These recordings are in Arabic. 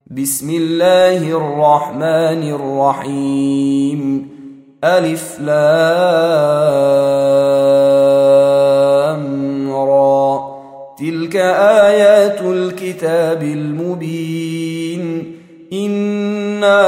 بسم الله الرحمن الرحيم. ألف لام را. تلك آيات الكتاب المبين. إنا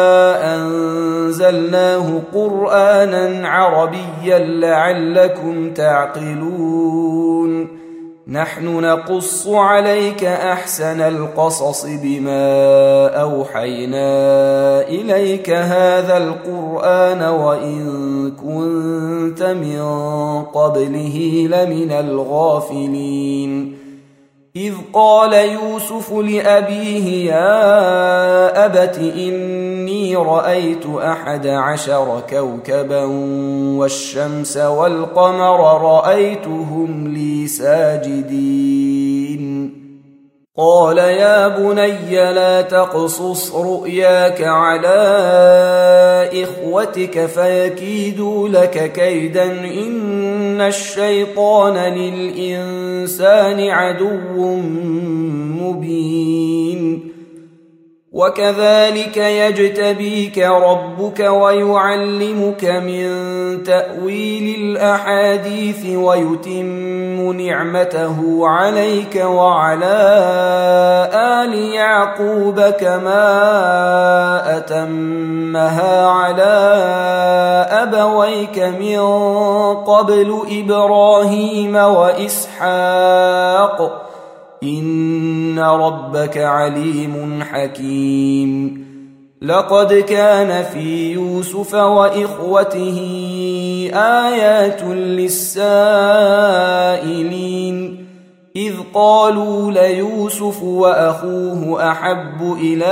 أنزلناه قرآنا عربيا لعلكم تعقلون. نحن نقص عليك أحسن القصص بما أوحينا إليك هذا القرآن وإن كنت من قبله لمن الغافلين. إذ قال يوسف لأبيه يا أبت إني رأيت 11 كوكبا والشمس والقمر رأيتهم لي ساجدين. قال يا بني لا تقصص رؤياك على إخوتك فيكيدوا لك كيدا إن الشيطان للإنسان عدو مبين. وكذلك يجتبيك ربك ويعلمك من تأويل الأحاديث ويتم نعمته عليك وعلى آل يعقوب كما أتمها على أبويك من قبل إبراهيم وإسحاق إن ربك عليم حكيم. لقد كان في يوسف وإخوته آيات للسائلين إذ قالوا ليوسف وأخوه أحب إلى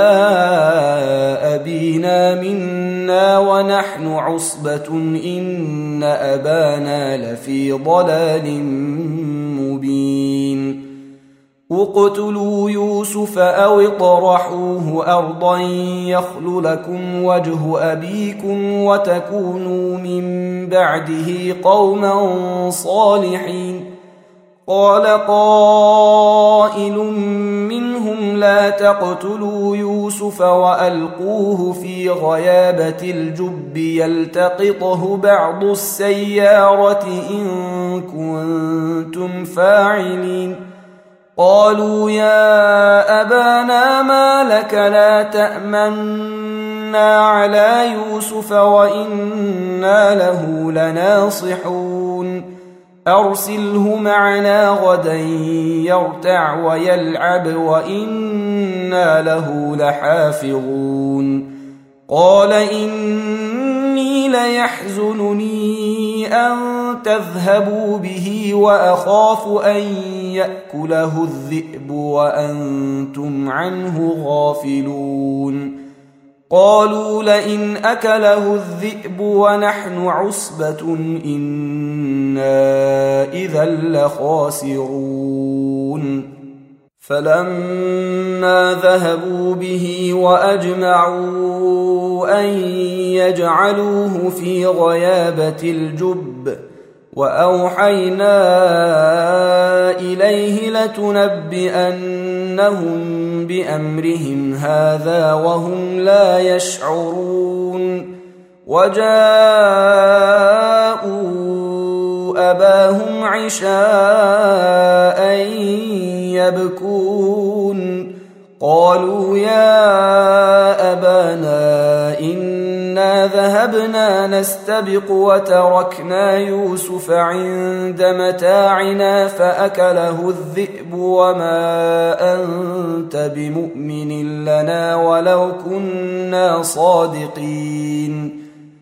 أبينا منا ونحن عصبة إن أبانا لفي ضلال مبين. اقتلوا يوسف أو اطرحوه أرضا يخل لكم وجه أبيكم وتكونوا من بعده قوما صالحين. قال قائل منهم لا تقتلوا يوسف وألقوه في غيابة الجب يلتقطه بعض السيارة إن كنتم فاعلين. قالوا يا أبانا ما لك لا تأمنا على يوسف وإنا له لناصحون. أرسله معنا غدا يرتع ويلعب وإنا له لحافظون. قال إني ليحزنني أن تذهبوا به وأخاف أن يأكله الذئب وأنتم عنه غافلون. قالوا لئن أكله الذئب ونحن عصبة إنا إذا لخاسرون. فلما ذهبوا به وأجمعوا أن يجعلوه في غيابة الجب وأوحينا إليه لتنبئنهم بأمرهم هذا وهم لا يشعرون. وجاءوا أباهم عشاء يبكون. قالوا يا أبانا إنا ذهبنا نستبق وتركنا يوسف عند متاعنا فأكله الذئب وما أنت بمؤمن لنا ولو كنا صادقين.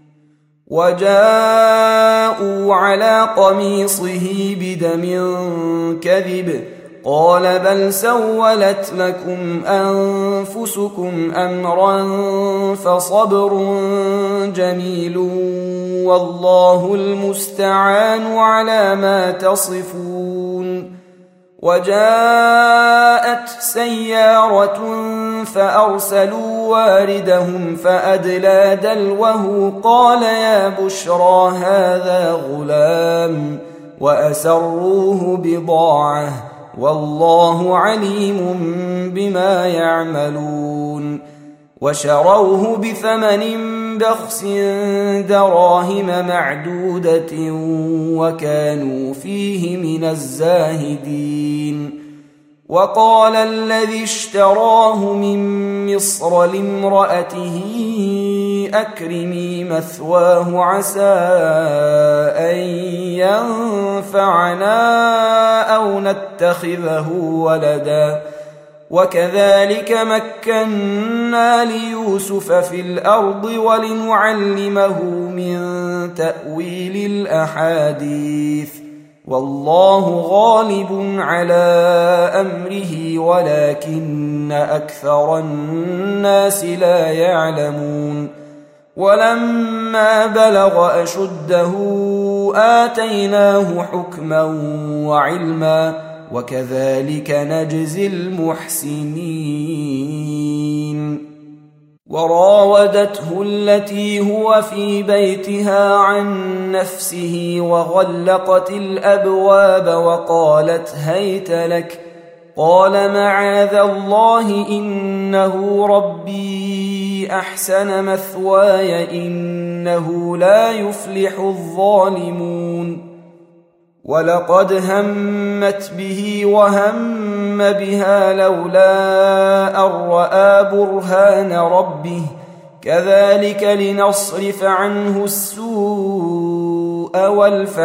وجاءوا على قميصه بدم كذب. قال بل سولت لكم أنفسكم أمرا فصبر جميل والله المستعان على ما تصفون. وجاءت سيارة فأرسلوا واردهم فأدلى دلوه قال يا بشرى هذا غلام وأسروه بضاعة والله عليم بما يعملون. يعدلون وشروه بثمن بخس دراهم معدودة وكانوا فيه من الزاهدين. وقال الذي اشتراه من مصر لامرأته أكرمي مثواه عسى أن ينفعنا أو نتخذه ولدا وكذلك مكنا ليوسف في الأرض ولنعلمه من تأويل الأحاديث والله غالب على أمره ولكن أكثر الناس لا يعلمون. ولما بلغ أشده آتيناه حكما وعلما وكذلك نجزي المحسنين. وراودته التي هو في بيتها عن نفسه وغلقت الأبواب وقالت هيت لك قال معاذ الله إنه ربي أحسن مثواي إنه لا يفلح الظالمون. ولقد همت به وهم بها لولا أن رأى برهان ربه كذلك لنصرف عنه السوء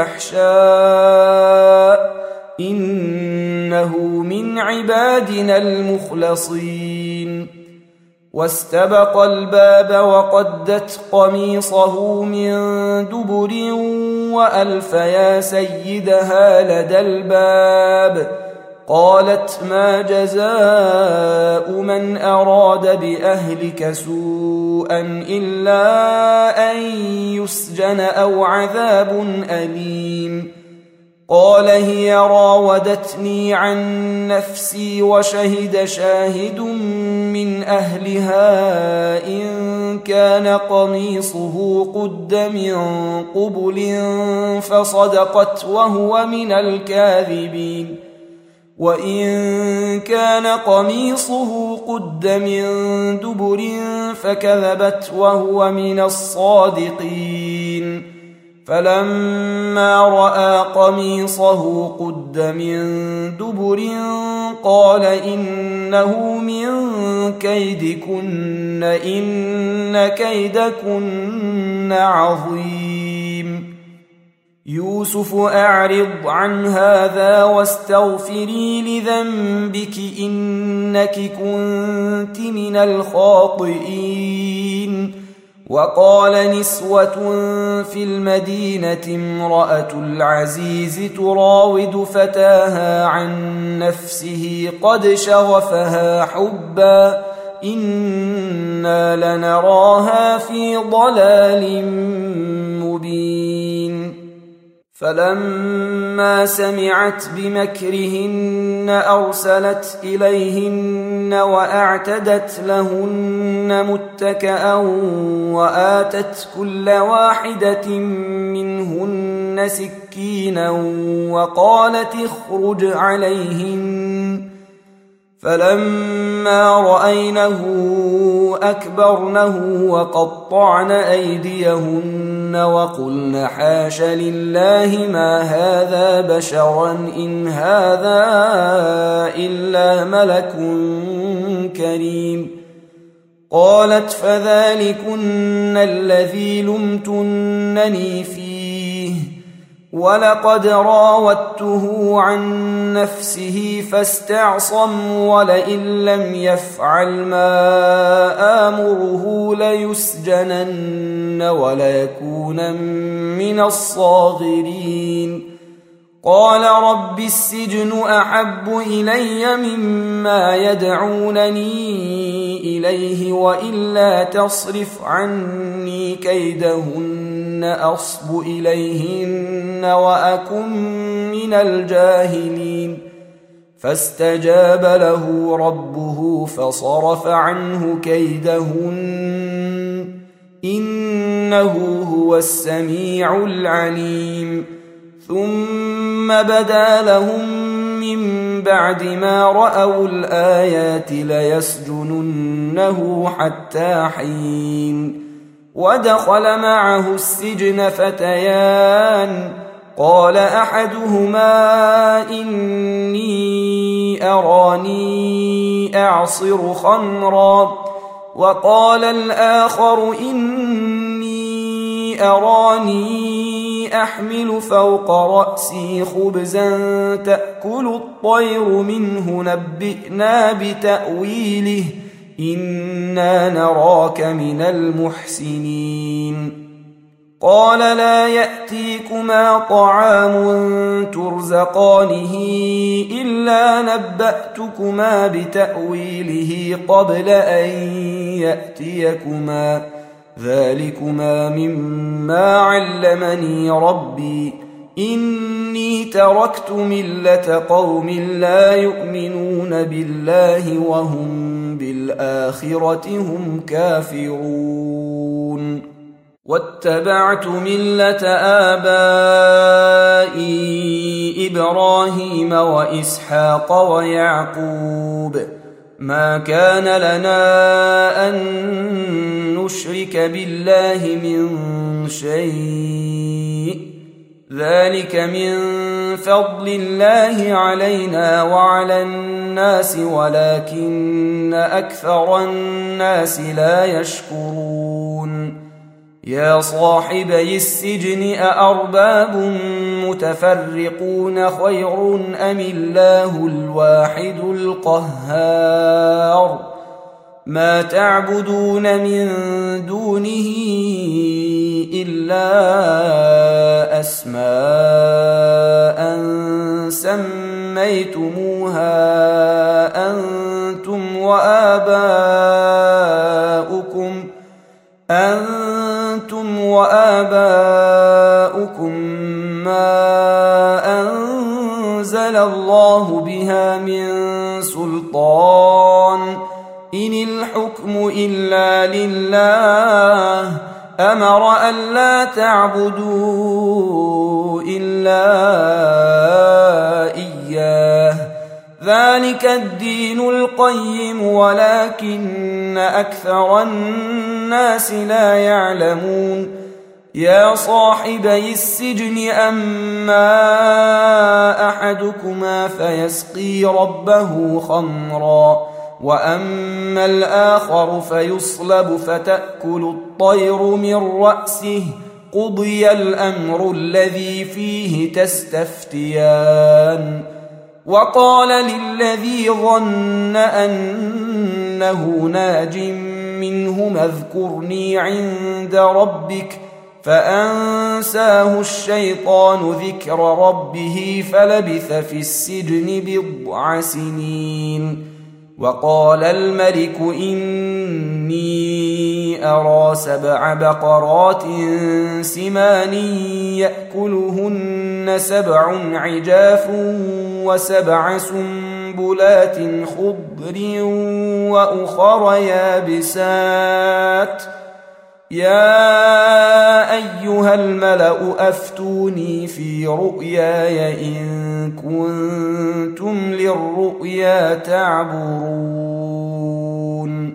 والفحشاء إنه من عبادنا المخلصين. واستبق الباب وقدت قميصه من دبر وألف يا سيدها لدى الباب قالت ما جزاء من أراد بأهلك سوءا إلا أن يسجن أو عذاب أليم. قال هي راودتني عن نفسي وشهد شاهد من أهلها إن كان قميصه قد من قبل فصدقت وهو من الكاذبين وإن كان قميصه قد من دبر فكذبت وهو من الصادقين. فلما رأى قميصه قد من دبر قال إنه من كيدكن إن كيدكن عظيم. يوسف أعرض عن هذا واستغفري لذنبك إنك كنت من الخاطئين. وقال نسوة في المدينة امرأة العزيز تراود فتاها عن نفسه قد شغفها حبا إنا لنراها في ضلال مبين. فلما سمعت بمكرهن أرسلت إليهن وأعتدت لهن متكأ وآتت كل واحدة منهن سكينا وقالت اخرج عليهن. فلما رأينه أكبرنه وقطعن أيديهن وقلن حاش لله ما هذا بشرا إن هذا إلا ملك كريم. قالت فذلكن الذي لمتنني فيه ولقد راودته عن نفسه فاستعصم ولئن لم يفعل ما آمره ليسجنن وليكون من الصاغرين. قال رب السجن أحب إلي مما يدعونني إليه وإلا تصرف عني كيدهن أصب إليهن وأكن من الجاهلين. فاستجاب له ربه فصرف عنه كيدهن إنه هو السميع العليم. ثم بدا لهم من بعد ما رأوا الآيات ليسجننه حتى حين. ودخل معه السجن فتيان، قال أحدهما إني أراني أعصر خمرا، وقال الآخر إني أراني أحمل فوق رأسي خبزا تأكل الطير منه نبئنا بتأويله إنا نراك من المحسنين. قال لا يأتيكما طعام ترزقانه إلا نبأتكما بتأويله قبل أن يأتيكما، ذلكما مما علمني ربي إني تركت ملة قوم لا يؤمنون بالله وهم بالآخرة هم كافرون. واتبعت ملة آبائي إبراهيم وإسحاق ويعقوب، ما كان لنا أن نشرك بالله من شيء، ذلك من فضل الله علينا وعلى الناس ولكن أكثر الناس لا يشكرون. يا صاحبي السجن أأرباب متفرقون خير أم الله الواحد القهار؟ ما تعبدون من دونه إلا أسماء سميتموها أنتم وآباؤكم ما أنزل الله بها من سلطان، إن الحكم إلا لله أمر ألا تعبدوا إلا إياه، ذلك الدين القيم ولكن أكثر الناس لا يعلمون. يا صاحبي السجن أما أحدكما فيسقي ربه خمرا، وأما الآخر فيصلب فتأكل الطير من رأسه، قضي الأمر الذي فيه تستفتيان. وقال للذي ظن أنه ناج منهما اذكرني عند ربك، فأنساه الشيطان ذكر ربه فلبث في السجن بضع سنين. وقال الملك إني أرى 7 بقرات سمان يأكلهن 7 عجاف و7 سنبلات خضر وأخر يابسات، يا أيها الملأ أفتوني في رؤياي إن كنتم للرؤيا تعبرون.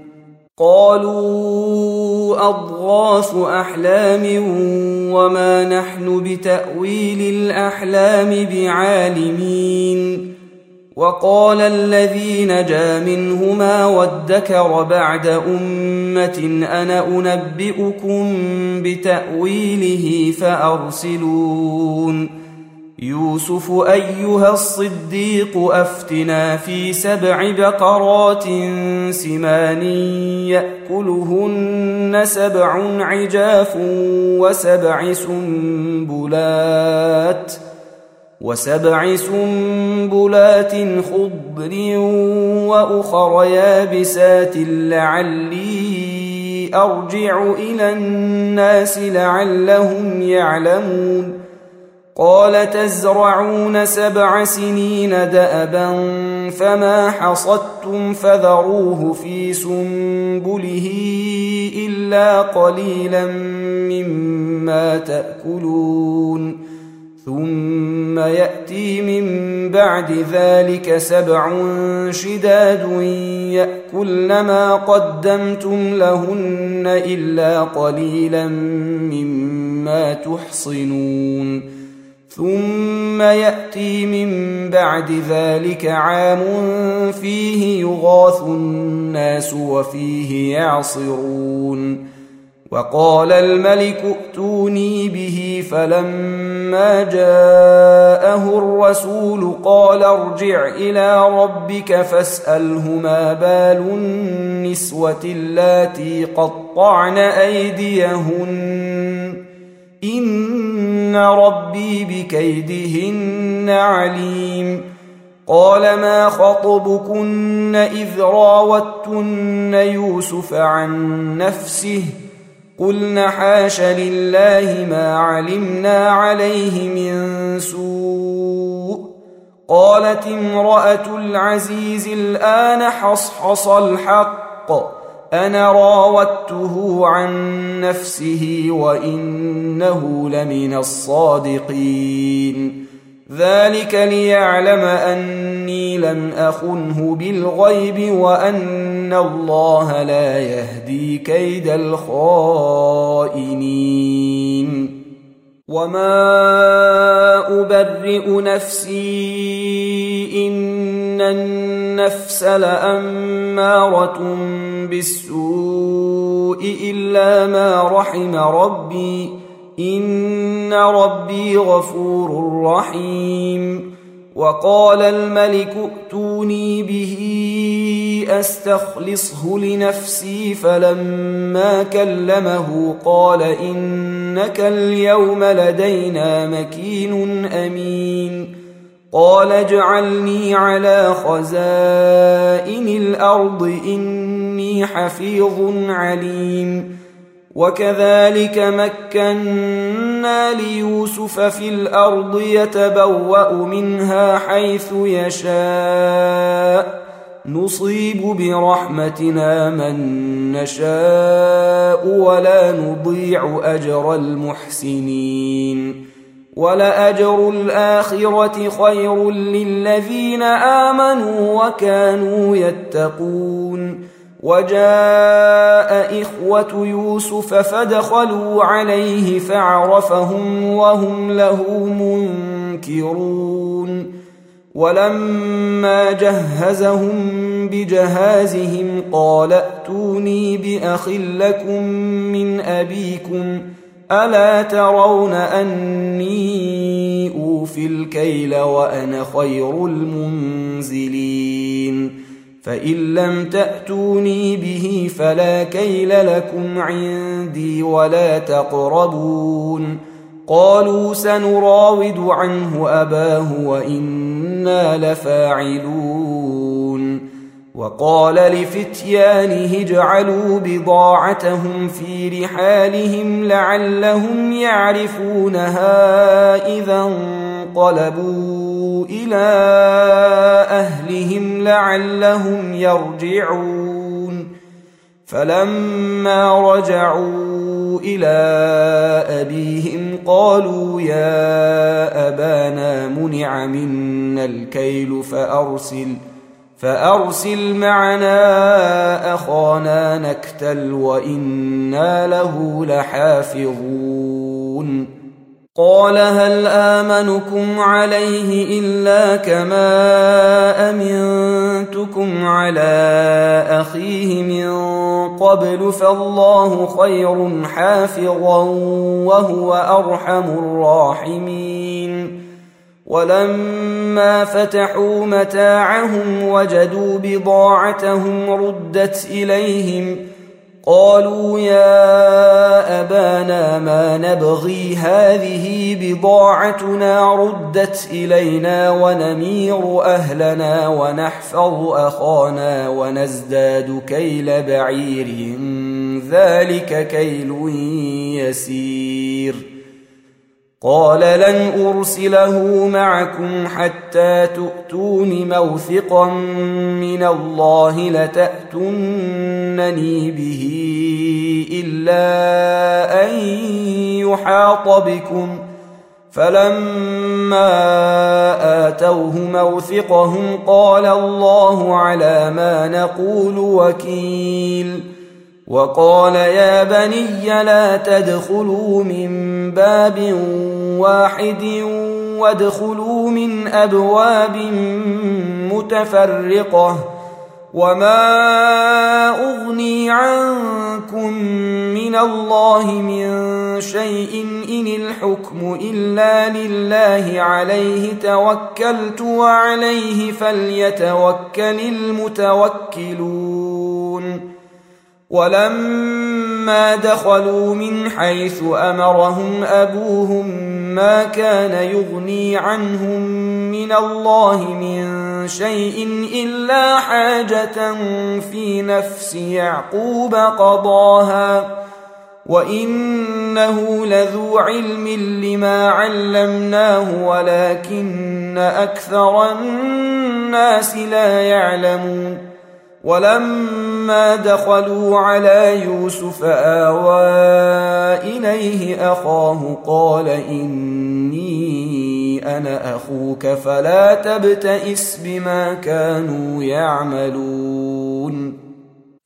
قالوا أضغاث أحلام وما نحن بتأويل الأحلام بعالمين. وقال الذي نجا منهما وادكر بعد أمة أنا أنبئكم بتأويله فأرسلون. يوسف أيها الصديق أفتنا في 7 بقرات سمان يأكلهن 7 عجاف و7 سنبلات خضر وأخر يابسات لعلي أرجع إلى الناس لعلهم يعلمون. قال تزرعون 7 سنين دأبا فما حصدتم فذروه في سنبله إلا قليلا مما تأكلون ثم يأتي من بعد ذلك 7 شداد يأكلن ما قدمتم لهن إلا قليلا مما تحصنون ثم يأتي من بعد ذلك عام فيه يغاث الناس وفيه يعصرون وقال الملك ائتوني به فلما جاءه الرسول قال ارجع إلى ربك فاسأله ما بال النسوة اللاتي قطعن أيديهن إن ربي بكيدهن عليم قال ما خطبكن إذ راوتن يوسف عن نفسه قلنا حاش لله ما علمنا عليه من سوء قالت امرأة العزيز الآن حصحص الحق أنا راودته عن نفسه وإنه لمن الصادقين ذلك ليعلم أني لم أخنه بالغيب وأن الله لا يهدي كيد الخائنين وما أبرئ نفسي إن النفس لأمارة بالسوء إلا ما رحم ربي إن ربي غفور رحيم وقال الملك ائتوني به أستخلصه لنفسي فلما كلمه قال إنك اليوم لدينا مكين أمين قال اجعلني على خزائن الأرض إني حفيظ عليم وكذلك مكنا ليوسف في الأرض يتبوأ منها حيث يشاء نصيب برحمتنا من نشاء ولا نضيع أجر المحسنين ولأجر الآخرة خير للذين آمنوا وكانوا يتقون وجاء إخوة يوسف فدخلوا عليه فعرفهم وهم له منكرون ولما جهزهم بجهازهم قال ائتوني بأخ لكم من أبيكم ألا ترون أني أوفي الكيل وأنا خير المنزلين فإن لم تأتوني به فلا كيل لكم عندي ولا تقربون قالوا سنراود عنه أباه وإنا لفاعلون وقال لفتيانه اجعلوا بضاعتهم في رحالهم لعلهم يعرفونها إذا انقلبوا إلى أهلهم لعلهم يرجعون فلما رجعوا إلى أبيهم قالوا يا أبانا منع منا الكيل فأرسل معنا أخانا نكتل وإنا له لحافظون قال هل آمنكم عليه إلا كما أمنتكم على أخيه من قبل فالله خير حافظا وهو أرحم الراحمين ولما فتحوا متاعهم وجدوا بضاعتهم ردت إليهم قالوا يا أبانا ما نبغي هذه بضاعتنا ردت إلينا ونمير أهلنا ونحفظ أخانا ونزداد كيل بعير ذلك كيل يسير قال لن أرسله معكم حتى تؤتون موثقا من الله لتأتونني به إلا أن يحاط بكم فلما آتوه موثقهم قال الله على ما نقول وكيل. وقال يا بني لا تدخلوا من باب واحد وادخلوا من أبواب متفرقة وما أغني عنكم من الله من شيء إن الحكم إلا لله عليه توكلت وعليه فليتوكل المتوكلون. ولما دخلوا من حيث أمرهم أبوهم ما كان يغني عنهم من الله من شيء إلا حاجة في نفس يعقوب قضاها وإنه لذو علم لما علمناه ولكن أكثر الناس لا يعلمون. ولما دخلوا على يوسف آوى إليه أخاه قال إني أنا أخوك فلا تبتئس بما كانوا يعملون.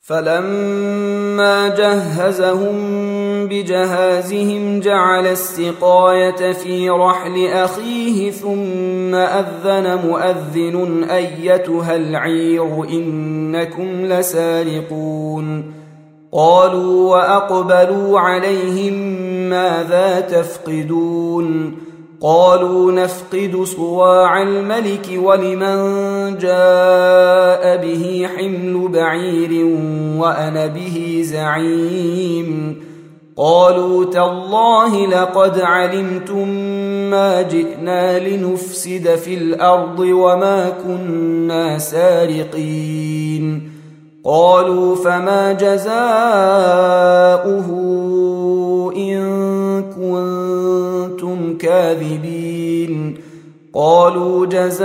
فلما جهزهم بجهازهم جعل السقاية في رحل أخيه ثم أذن مؤذن أيتها العير إنكم لسارقون. قالوا وأقبلوا عليهم ماذا تفقدون؟ قالوا نفقد صواع الملك ولمن جاء به حمل بعير وأنا به زعيم. قالوا تالله لقد علمتم ما جئنا لنفسد في الأرض وما كنا سارقين. قالوا فما جزاؤه إن كنتم كاذبين؟ قالوا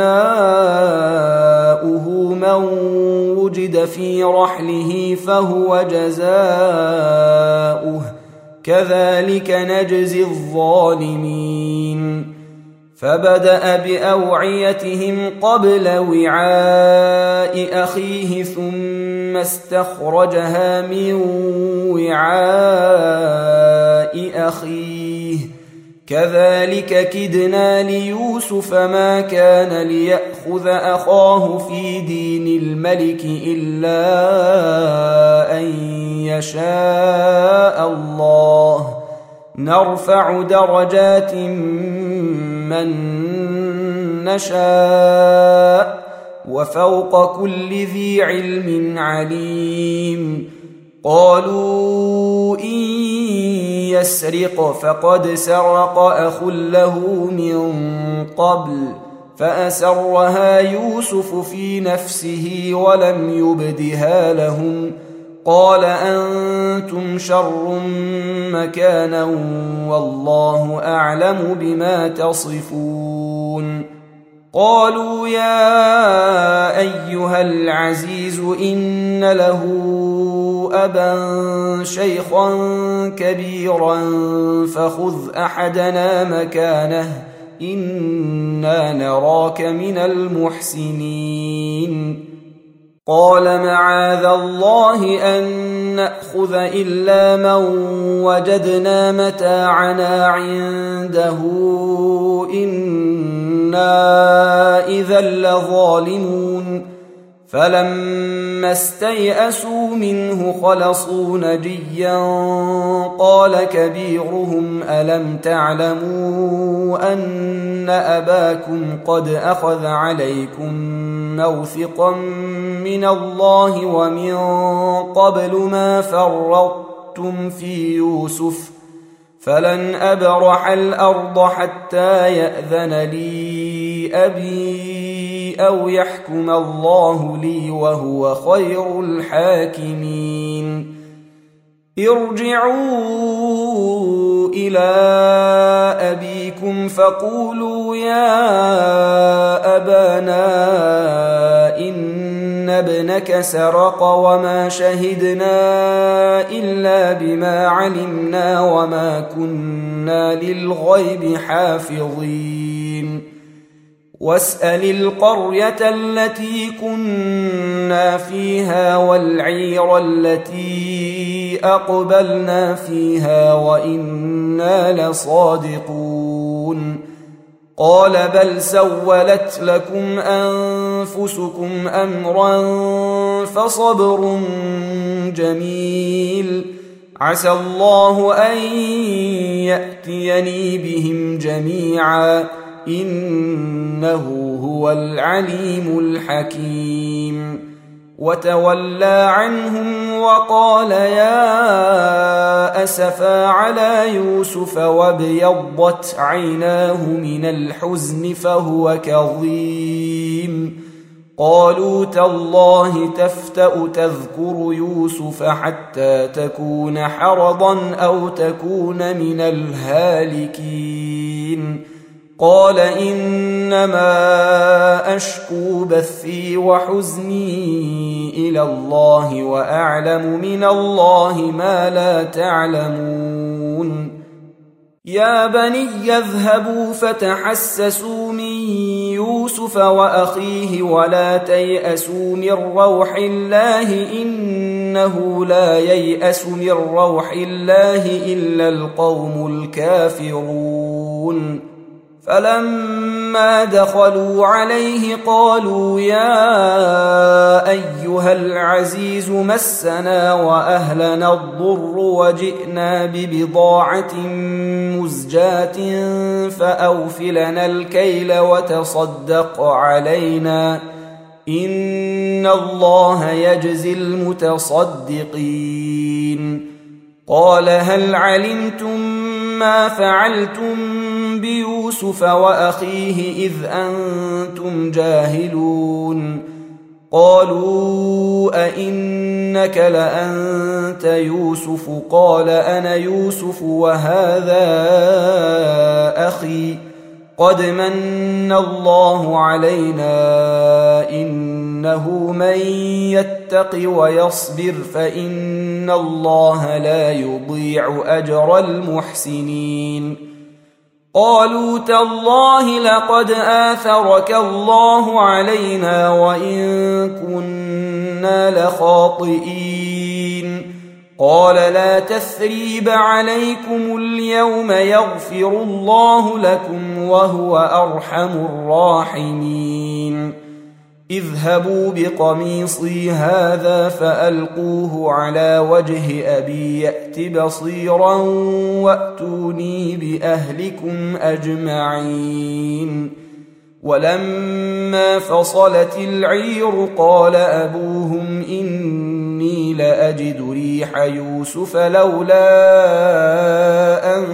جزاؤه من وجد في رحله فهو جزاؤه كذلك نجزي الظالمين. فبدأ بأوعيتهم قبل وعاء أخيه ثم استخرجها من وعاء أخيه كذلك كدنا ليوسف ما كان ليأخذ أخاه في دين الملك إلا أن يشاء الله نرفع درجات من نشاء وفوق كل ذي علم عليم. قالوا إن يسرق فقد سرق أخ له من قبل فأسرها يوسف في نفسه ولم يبدها لهم. قال أنتم شر مكانا والله أعلم بما تصفون. قالوا يا أيها العزيز إن له أبا شيخا كبيرا فخذ أحدنا مكانه إنا نراك من المحسنين. قال معاذ الله أن نأخذ إلا من وجدنا متاعنا عنده إنا إذا لظالمون. فلما استيئسوا منه خلصوا نجيا قال كبيرهم ألم تعلموا أن أباكم قد أخذ عليكم موثقا من الله ومن قبل ما فرطتم في يوسف فلن أبرح الأرض حتى يأذن لي أبي أو يحكم الله لي وهو خير الحاكمين. ارجعوا إلى أبيكم فقولوا يا أبانا إن إن ابنك سرق وما شهدنا إلا بما علمنا وما كنا للغيب حافظين واسأل القرية التي كنا فيها والعير التي أقبلنا فيها وإنا لصادقون قال بل سولت لكم أنفسكم أمرا فصبر جميل عسى الله أن يأتيني بهم جميعا إنه هو العليم الحكيم وتولى عنهم وقال يا أسفى على يوسف وابيضت عيناه من الحزن فهو كظيم قالوا تالله تفتأ تذكر يوسف حتى تكون حرضا أو تكون من الهالكين قال إنما أشكو بثي وحزني إلى الله وأعلم من الله ما لا تعلمون يا بني اذهبوا فتحسسوا من يوسف وأخيه ولا تيأسوا من روح الله إنه لا ييأس من روح الله إلا القوم الكافرون فلما دخلوا عليه قالوا يا أيها العزيز مسنا وأهلنا الضر وجئنا ببضاعة مزجاة فأوفلنا الكيل وتصدق علينا إن الله يجزي المتصدقين قال هل علمتم ما فعلتم بيوسف وأخيه إذ أنتم جاهلون قالوا أئنك لأنت يوسف قال أنا يوسف وهذا أخي قد من الله علينا إنه من يتق ويصبر فإن الله لا يضيع أجر المحسنين قالوا تالله لقد آثرك الله علينا وإن كنا لخاطئين قال لا تثريب عليكم اليوم يغفر الله لكم وهو أرحم الراحمين اذهبوا بقميصي هذا فألقوه على وجه أبي يأت بصيرا وأتوني بأهلكم أجمعين ولما فصلت العير قال أبوهم إني لأجد ريح يوسف لولا أن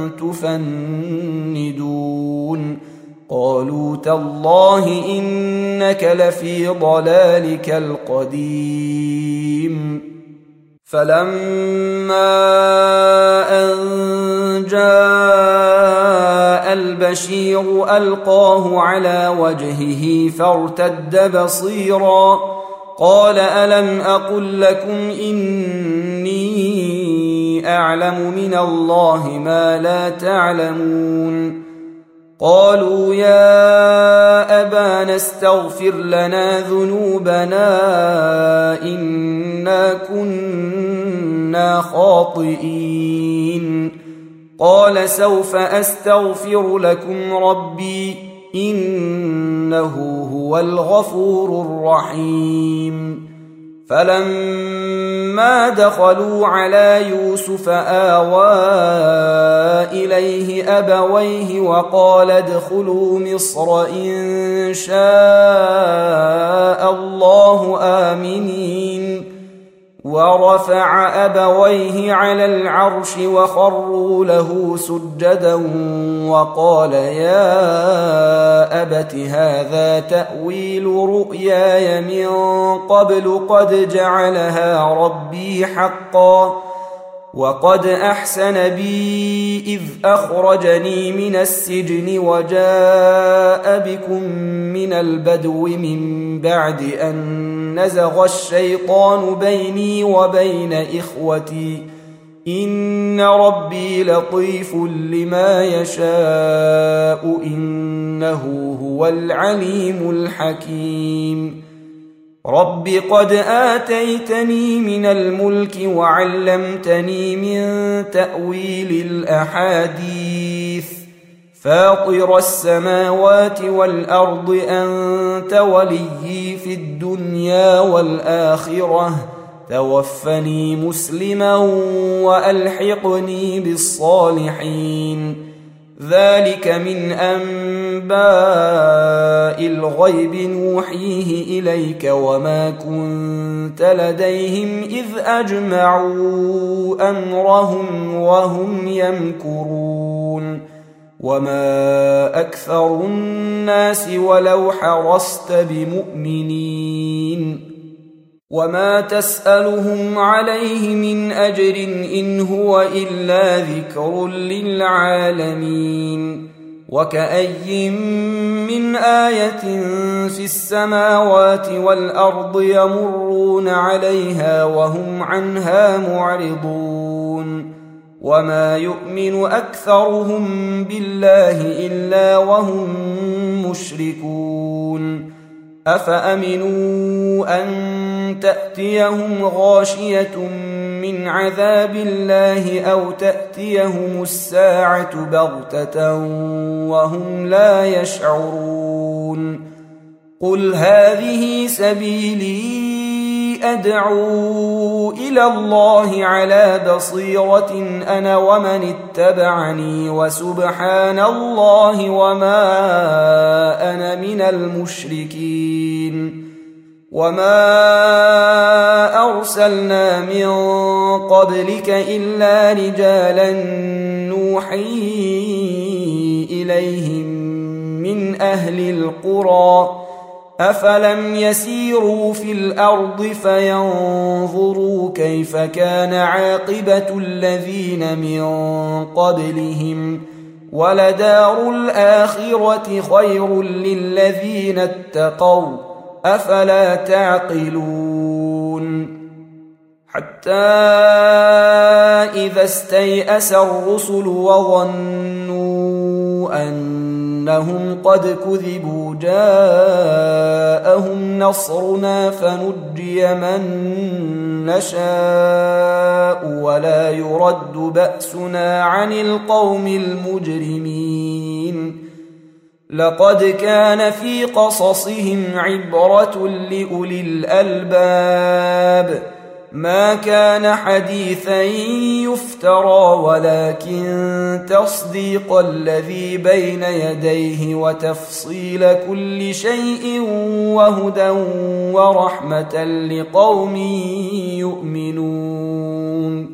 تفندون قالوا تالله إنك لفي ضلالك القديم فلما أن جاء البشير ألقاه على وجهه فارتد بصيرا قال ألم أقل لكم إني أعلم من الله ما لا تعلمون قالوا يا أبانا استغفر لنا ذنوبنا إنا كنا خاطئين قال سوف أستغفر لكم ربي إنه هو الغفور الرحيم فلما دخلوا على يوسف آوى إليه أبويه وقال ادخلوا مصر إن شاء الله آمنين ورفع أبويه على العرش وخروا له سجدا وقال يا أبت هذا تأويل رؤياي من قبل قد جعلها ربي حقا وقد أحسن بي إذ أخرجني من السجن وجاء بكم من البدو من بعد أن نزغ الشيطان بيني وبين إخوتي إن ربي لطيف لما يشاء إنه هو العليم الحكيم رب قد آتيتني من الملك وعلمتني من تأويل الأحاديث فاطر السماوات والأرض أنت وليي في الدنيا والآخرة توفني مسلما وألحقني بالصالحين ذلك من أنباء الغيب نوحيه إليك وما كنت لديهم إذ أجمعوا أمرهم وهم يمكرون وما أكثر الناس ولو حرصت بمؤمنين وما تسألهم عليه من أجر إن هو إلا ذكر للعالمين وكأي من آية في السماوات والأرض يمرون عليها وهم عنها معرضون وما يؤمن أكثرهم بالله إلا وهم مشركون أفأمنوا أن تأتيهم غاشية من عذاب الله أو تأتيهم الساعة بغتة وهم لا يشعرون قل هذه سبيلي أدعو إلى الله على بصيرة أنا ومن اتبعني وسبحان الله وما أنا من المشركين وما أرسلنا من قبلك إلا رجالا نوحي إليهم من أهل القرى أفلم يسيروا في الأرض فينظروا كيف كان عاقبة الذين من قبلهم ولدار الآخرة خير للذين اتقوا أفلا تعقلون حتى إذا استيأس الرسل وظنوا أنهم قد كذبوا جاءهم نصرنا فنجي من نشاء ولا يرد بأسنا عن القوم المجرمين لقد كان في قصصهم عبرة لأولي الألباب ما كان حديثا يفترى ولكن تصديق الذي بين يديه وتفصيل كل شيء وهدى ورحمة لقوم يؤمنون